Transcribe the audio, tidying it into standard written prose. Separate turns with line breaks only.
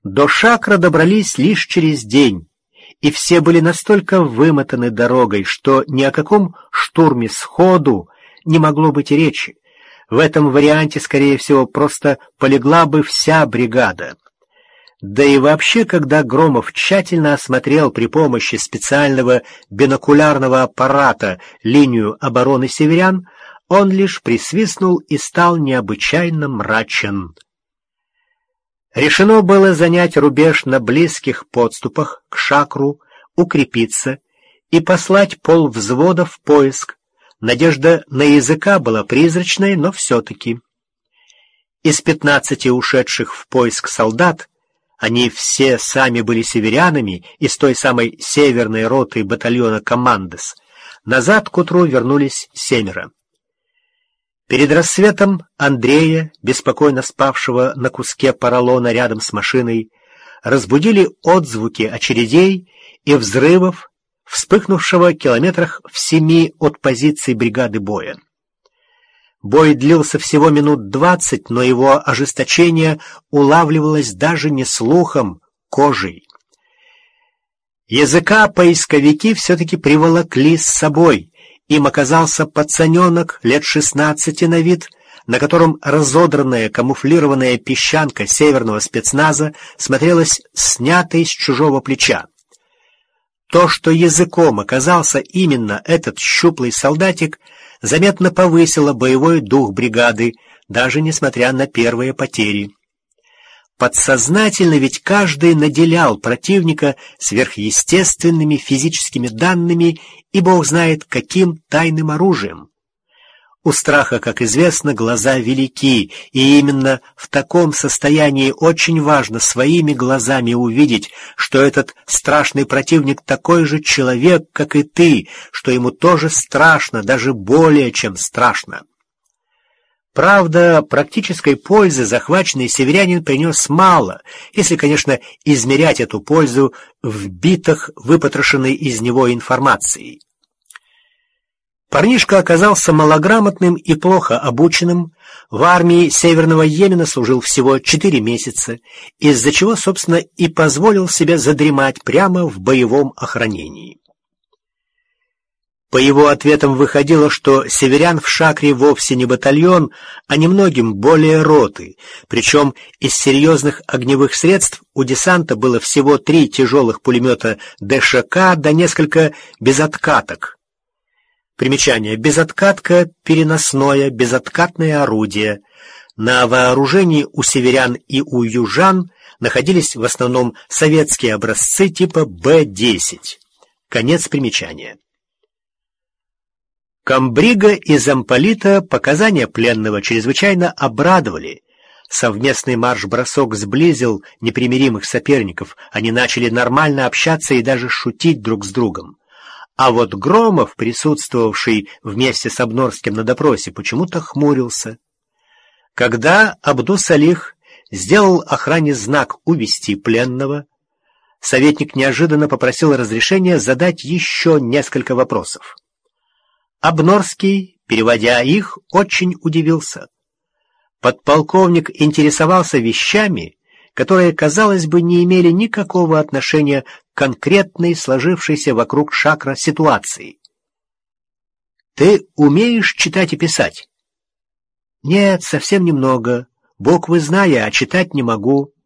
До Шакра добрались лишь через день, и все были настолько вымотаны дорогой, что ни о каком штурме сходу не могло быть и речи. В этом варианте, скорее всего, просто полегла бы вся бригада. Да и вообще, когда Громов тщательно осмотрел при помощи специального бинокулярного аппарата линию обороны северян, он лишь присвистнул и стал необычайно мрачен. Решено было занять рубеж на близких подступах к Шакру, укрепиться и послать полвзвода в поиск. Надежда на языка была призрачной, но все-таки. Из 15 ушедших в поиск солдат, они все сами были северянами из той самой северной роты батальона «Командос», назад к утру вернулись 7. Перед рассветом Андрея, беспокойно спавшего на куске поролона рядом с машиной, разбудили отзвуки очередей и взрывов, вспыхнувшего километрах в 7 от позиции бригады боя. Бой длился всего минут 20, но его ожесточение улавливалось даже не слухом, кожей. Языка поисковики все-таки приволокли с собой. Им оказался пацаненок лет 16 на вид, на котором разодранная камуфлированная песчанка северного спецназа смотрелась снятой с чужого плеча. То, что языком оказался именно этот щуплый солдатик, заметно повысило боевой дух бригады, даже несмотря на первые потери. Подсознательно ведь каждый наделял противника сверхъестественными физическими данными и бог знает каким тайным оружием. У страха, как известно, глаза велики, и именно в таком состоянии очень важно своими глазами увидеть, что этот страшный противник такой же человек, как и ты, что ему тоже страшно, даже более чем страшно. Правда, практической пользы захваченный северянин принес мало, если, конечно, измерять эту пользу в битах, выпотрошенной из него информацией. Парнишка оказался малограмотным и плохо обученным, в армии Северного Йемена служил всего 4 месяца, из-за чего, собственно, и позволил себе задремать прямо в боевом охранении. По его ответам выходило, что северян в Шакре вовсе не батальон, а немногим более роты, причем из серьезных огневых средств у десанта было всего 3 тяжелых пулемета ДШК да несколько безоткаток. Примечание. Безоткатка — переносное, безоткатное орудие. На вооружении у северян и у южан находились в основном советские образцы типа Б-10. Конец примечания. Камбрига и замполита показания пленного чрезвычайно обрадовали. Совместный марш-бросок сблизил непримиримых соперников, они начали нормально общаться и даже шутить друг с другом. А вот Громов, присутствовавший вместе с Обнорским на допросе, почему-то хмурился. Когда Абдус-Салих сделал охране знак «Увести пленного», советник неожиданно попросил разрешения задать еще несколько вопросов. Обнорский, переводя их, очень удивился. Подполковник интересовался вещами, которые, казалось бы, не имели никакого отношения к конкретной сложившейся вокруг Шакра ситуации. «Ты умеешь читать и писать?» «Нет, совсем немного. Буквы знаю, а читать не могу».